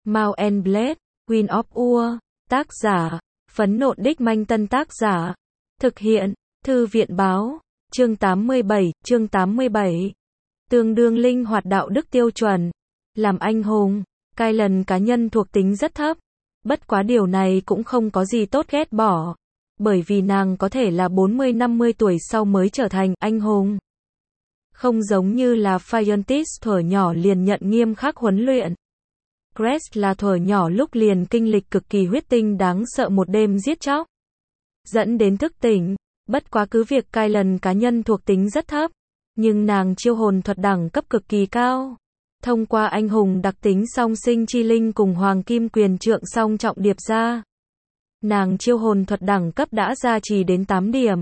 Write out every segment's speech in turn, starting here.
Mount and Blade, Queen of Ur, tác giả, Phấn Nộn Đích Manh Tân tác giả, thực hiện, Thư viện báo, chương 87, tương đương linh hoạt đạo đức tiêu chuẩn, làm anh hùng, Kylan cá nhân thuộc tính rất thấp, bất quá điều này cũng không có gì tốt ghét bỏ, bởi vì nàng có thể là 40-50 tuổi sau mới trở thành anh hùng. Không giống như là Phiontis thuở nhỏ liền nhận nghiêm khắc huấn luyện. Crest là thuở nhỏ lúc liền kinh lịch cực kỳ huyết tinh đáng sợ một đêm giết chóc, dẫn đến thức tỉnh. Bất quá cứ việc Kylan cá nhân thuộc tính rất thấp, nhưng nàng chiêu hồn thuật đẳng cấp cực kỳ cao. Thông qua anh hùng đặc tính song sinh chi linh cùng hoàng kim quyền trượng song trọng điệp ra, nàng chiêu hồn thuật đẳng cấp đã gia trì đến 8 điểm.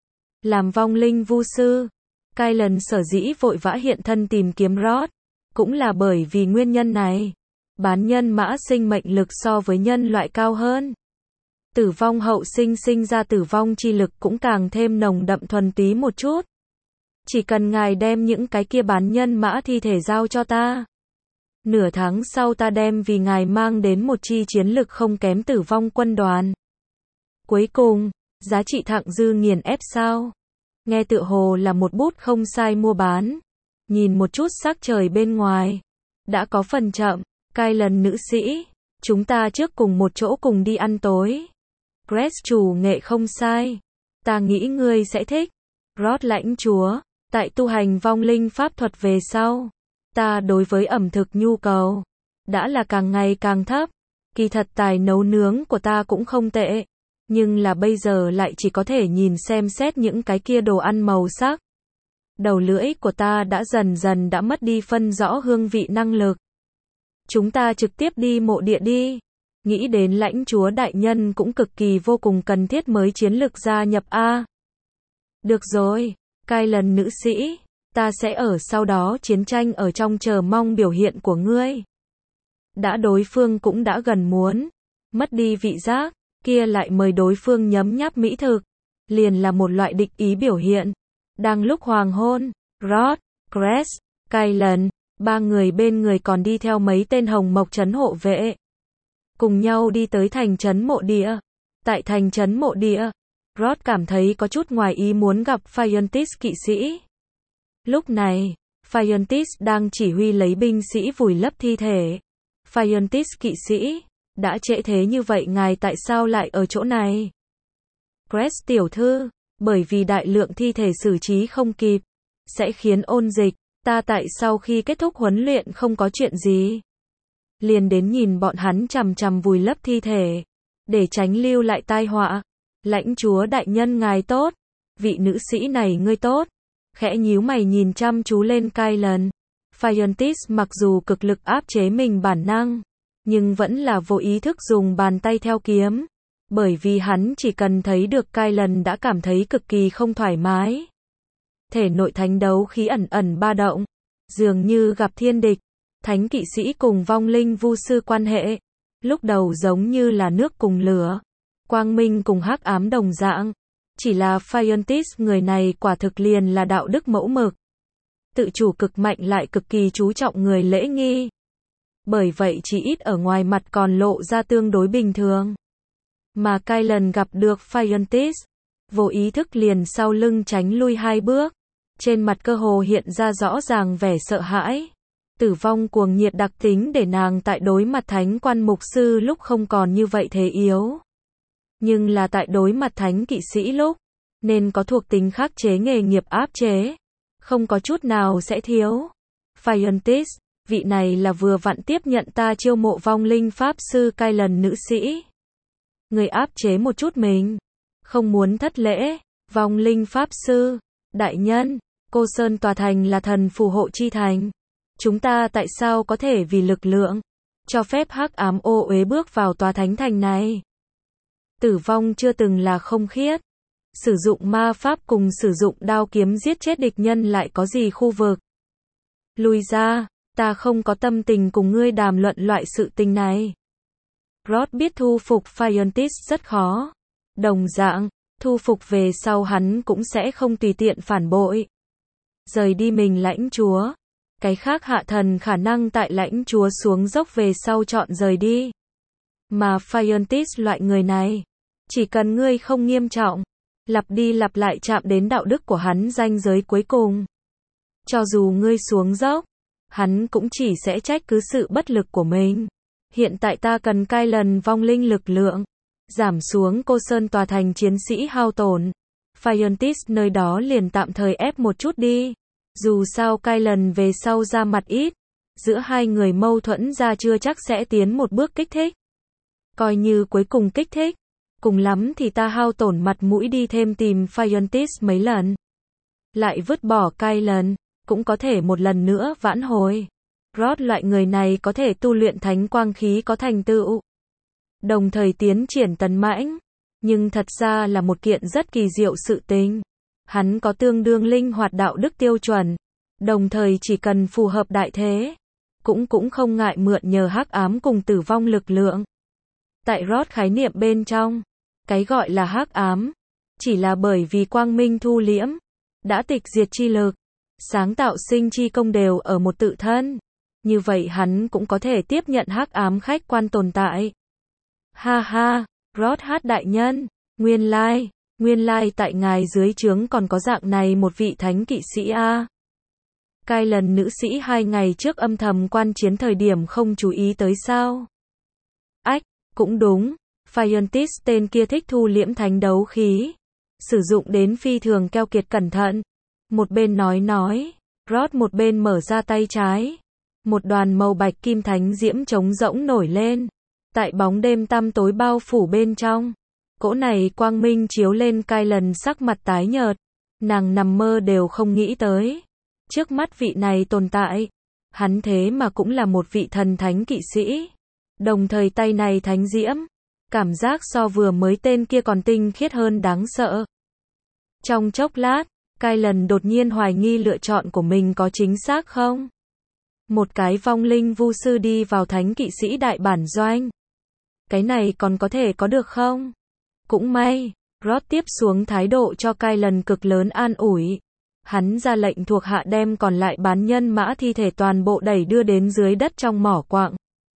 Làm vong linh vu sư, Kylan sở dĩ vội vã hiện thân tìm kiếm Rod, cũng là bởi vì nguyên nhân này. Bán nhân mã sinh mệnh lực so với nhân loại cao hơn. Tử vong hậu sinh sinh ra tử vong chi lực cũng càng thêm nồng đậm thuần túy một chút. Chỉ cần ngài đem những cái kia bán nhân mã thi thể giao cho ta, nửa tháng sau ta đem vì ngài mang đến một chi chiến lực không kém tử vong quân đoàn. Cuối cùng, giá trị thặng dư nghiền ép sao? Nghe tựa hồ là một bút không sai mua bán. Nhìn một chút sắc trời bên ngoài, đã có phần chậm. Kylan nữ sĩ, chúng ta trước cùng một chỗ cùng đi ăn tối. Crest chủ nghệ không sai, ta nghĩ ngươi sẽ thích. Rod lãnh chúa, tại tu hành vong linh pháp thuật về sau, ta đối với ẩm thực nhu cầu đã là càng ngày càng thấp. Kỳ thật tài nấu nướng của ta cũng không tệ, nhưng là bây giờ lại chỉ có thể nhìn xem xét những cái kia đồ ăn màu sắc. Đầu lưỡi của ta đã dần dần đã mất đi phân rõ hương vị năng lực. Chúng ta trực tiếp đi mộ địa đi. Nghĩ đến lãnh chúa đại nhân cũng cực kỳ vô cùng cần thiết mới chiến lực gia nhập a. Được rồi, Kylan nữ sĩ, ta sẽ ở sau đó chiến tranh ở trong chờ mong biểu hiện của ngươi. Đã đối phương cũng đã gần muốn mất đi vị giác, kia lại mời đối phương nhấm nháp mỹ thực, liền là một loại địch ý biểu hiện. Đang lúc hoàng hôn, Rod, Crest, Kylan, ba người bên người còn đi theo mấy tên hồng mộc trấn hộ vệ. Cùng nhau đi tới thành trấn mộ địa. Tại thành trấn mộ địa, Rod cảm thấy có chút ngoài ý muốn gặp Phiontis kỵ sĩ. Lúc này, Phiontis đang chỉ huy lấy binh sĩ vùi lấp thi thể. Phiontis kỵ sĩ, đã trễ thế như vậy ngài tại sao lại ở chỗ này? Crest tiểu thư, bởi vì đại lượng thi thể xử trí không kịp, sẽ khiến ôn dịch. Ta tại sau khi kết thúc huấn luyện không có chuyện gì, liền đến nhìn bọn hắn chằm chằm vùi lấp thi thể, để tránh lưu lại tai họa. Lãnh chúa đại nhân ngài tốt, vị nữ sĩ này ngươi tốt. Khẽ nhíu mày nhìn chăm chú lên Kylan. Phiontis mặc dù cực lực áp chế mình bản năng, nhưng vẫn là vô ý thức dùng bàn tay theo kiếm, bởi vì hắn chỉ cần thấy được Kylan đã cảm thấy cực kỳ không thoải mái. Thể nội thánh đấu khí ẩn ẩn ba động, dường như gặp thiên địch. Thánh kỵ sĩ cùng vong linh vu sư quan hệ, lúc đầu giống như là nước cùng lửa, quang minh cùng hắc ám đồng dạng. Chỉ là Phiontis người này quả thực liền là đạo đức mẫu mực, tự chủ cực mạnh lại cực kỳ chú trọng người lễ nghi. Bởi vậy chỉ ít ở ngoài mặt còn lộ ra tương đối bình thường. Mà Kylan gặp được Phiontis, vô ý thức liền sau lưng tránh lui 2 bước. Trên mặt cơ hồ hiện ra rõ ràng vẻ sợ hãi. Tử vong cuồng nhiệt đặc tính để nàng tại đối mặt thánh quan mục sư lúc không còn như vậy thế yếu. Nhưng là tại đối mặt thánh kỵ sĩ lúc, nên có thuộc tính khắc chế nghề nghiệp áp chế. Không có chút nào sẽ thiếu. Phiontis, vị này là vừa vặn tiếp nhận ta chiêu mộ vong linh pháp sư Kylan nữ sĩ. Người áp chế một chút mình. Không muốn thất lễ. Vong linh pháp sư, đại nhân, Cô Sơn tòa thành là thần phù hộ chi thành. Chúng ta tại sao có thể vì lực lượng cho phép hắc ám ô uế bước vào tòa thánh thành này? Tử vong chưa từng là không khiết. Sử dụng ma pháp cùng sử dụng đao kiếm giết chết địch nhân lại có gì khu vực? Lui ra, ta không có tâm tình cùng ngươi đàm luận loại sự tình này. Rod biết thu phục Phiontis rất khó. Đồng dạng, thu phục về sau hắn cũng sẽ không tùy tiện phản bội. Rời đi mình lãnh chúa. Cái khác hạ thần khả năng tại lãnh chúa xuống dốc về sau chọn rời đi. Mà Phiontis loại người này, chỉ cần ngươi không nghiêm trọng, lặp đi lặp lại chạm đến đạo đức của hắn ranh giới cuối cùng. Cho dù ngươi xuống dốc, hắn cũng chỉ sẽ trách cứ sự bất lực của mình. Hiện tại ta cần cai lần vong linh lực lượng, giảm xuống cô sơn tòa thành chiến sĩ hao tổn. Phiontis nơi đó liền tạm thời ép một chút đi. Dù sao cai lần về sau ra mặt ít, giữa hai người mâu thuẫn ra chưa chắc sẽ tiến một bước kích thích. Coi như cuối cùng kích thích, cùng lắm thì ta hao tổn mặt mũi đi thêm tìm Phiontis mấy lần. Lại vứt bỏ cai lần, cũng có thể một lần nữa vãn hồi. Rod loại người này có thể tu luyện thánh quang khí có thành tựu, đồng thời tiến triển tấn mãnh, nhưng thật ra là một kiện rất kỳ diệu sự tình. Hắn có tương đương linh hoạt đạo đức tiêu chuẩn, đồng thời chỉ cần phù hợp đại thế, cũng không ngại mượn nhờ hắc ám cùng tử vong lực lượng. Tại Rod khái niệm bên trong, cái gọi là hắc ám, chỉ là bởi vì quang minh thu liễm, đã tịch diệt chi lực, sáng tạo sinh chi công đều ở một tự thân. Như vậy hắn cũng có thể tiếp nhận hắc ám khách quan tồn tại. Ha ha, Rod hát đại nhân, nguyên lai tại ngài dưới trướng còn có dạng này một vị thánh kỵ sĩ a. Cai lần nữ sĩ 2 ngày trước âm thầm quan chiến thời điểm không chú ý tới sao? Ách, cũng đúng, Phiontis tên kia thích thu liễm thánh đấu khí, sử dụng đến phi thường keo kiệt cẩn thận. Một bên nói, Rod một bên mở ra tay trái. Một đoàn màu bạch kim thánh diễm trống rỗng nổi lên. Tại bóng đêm tăm tối bao phủ bên trong, cỗ này quang minh chiếu lên cai lần sắc mặt tái nhợt. Nàng nằm mơ đều không nghĩ tới. Trước mắt vị này tồn tại. Hắn thế mà cũng là một vị thần thánh kỵ sĩ. Đồng thời tay này thánh diễm. Cảm giác so vừa mới tên kia còn tinh khiết hơn đáng sợ. Trong chốc lát, cai lần đột nhiên hoài nghi lựa chọn của mình có chính xác không? Một cái vong linh vu sư đi vào thánh kỵ sĩ đại bản doanh. Cái này còn có thể có được không? Cũng may, Rod tiếp xuống thái độ cho cai lần cực lớn an ủi. Hắn ra lệnh thuộc hạ đem còn lại bán nhân mã thi thể toàn bộ đẩy đưa đến dưới đất trong mỏ quặng.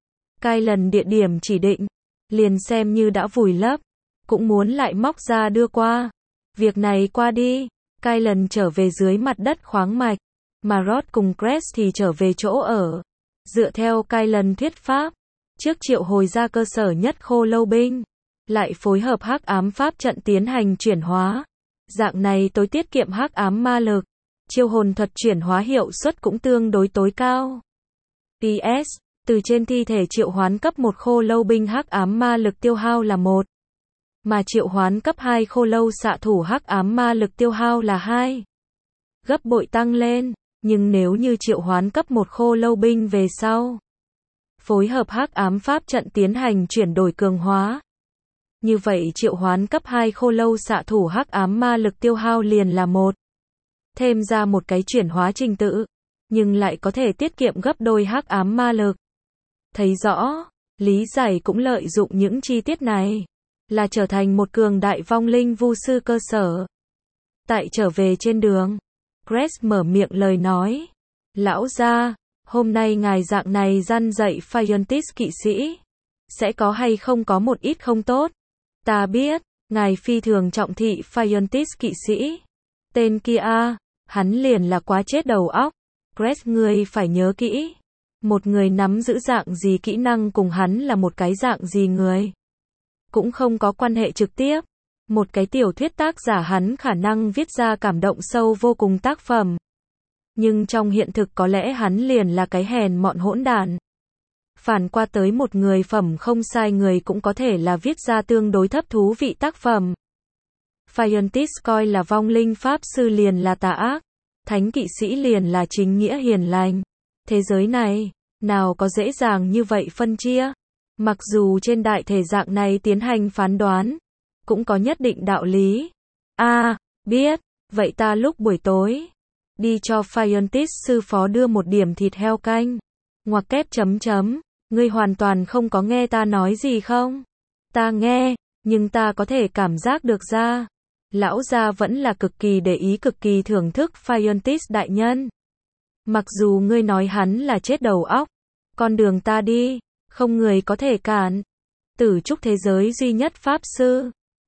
Cai lần địa điểm chỉ định, liền xem như đã vùi lấp, cũng muốn lại móc ra đưa qua. Việc này qua đi, cai lần trở về dưới mặt đất khoáng mạch, mà Rod cùng Cress thì trở về chỗ ở. Dựa theo cai lần thuyết pháp, trước triệu hồi ra cơ sở nhất khô lâu binh, lại phối hợp hắc ám pháp trận tiến hành chuyển hóa. Dạng này tối tiết kiệm hắc ám ma lực, chiêu hồn thuật chuyển hóa hiệu suất cũng tương đối tối cao. PS, từ trên thi thể triệu hoán cấp 1 khô lâu binh hắc ám ma lực tiêu hao là 1, mà triệu hoán cấp 2 khô lâu xạ thủ hắc ám ma lực tiêu hao là 2. Gấp bội tăng lên, nhưng nếu như triệu hoán cấp 1 khô lâu binh về sau, phối hợp hắc ám pháp trận tiến hành chuyển đổi cường hóa, như vậy triệu hoán cấp 2 khô lâu xạ thủ hắc ám ma lực tiêu hao liền là 1. Thêm ra một cái chuyển hóa trình tự, nhưng lại có thể tiết kiệm gấp đôi hắc ám ma lực. Thấy rõ, lý giải cũng lợi dụng những chi tiết này, là trở thành một cường đại vong linh vu sư cơ sở. Tại trở về trên đường, Cress mở miệng lời nói. Lão gia, hôm nay ngài dạng này răn dạy Phiontis kỵ sĩ, sẽ có hay không có một ít không tốt. Ta biết, ngài phi thường trọng thị Phiontis kỵ sĩ. Tên kia hắn liền là quá chết đầu óc. Cress ngươi phải nhớ kỹ. Một người nắm giữ dạng gì kỹ năng cùng hắn là một cái dạng gì người. Cũng không có quan hệ trực tiếp. Một cái tiểu thuyết tác giả hắn khả năng viết ra cảm động sâu vô cùng tác phẩm. Nhưng trong hiện thực có lẽ hắn liền là cái hèn mọn hỗn đản. Phản qua tới một người phẩm không sai người cũng có thể là viết ra tương đối thấp thú vị tác phẩm. Phiontis coi là vong linh pháp sư liền là tà ác, thánh kỵ sĩ liền là chính nghĩa hiền lành. Thế giới này, nào có dễ dàng như vậy phân chia. Mặc dù trên đại thể dạng này tiến hành phán đoán, cũng có nhất định đạo lý. Biết, vậy ta lúc buổi tối, đi cho Phiontis sư phó đưa một điểm thịt heo canh. Ngoặc kép chấm chấm, ngươi hoàn toàn không có nghe ta nói gì không? Ta nghe, nhưng ta có thể cảm giác được ra. Lão gia vẫn là cực kỳ để ý cực kỳ thưởng thức Phiontis đại nhân. Mặc dù ngươi nói hắn là chết đầu óc, con đường ta đi, không người có thể cản. Tử trúc thế giới duy nhất pháp sư.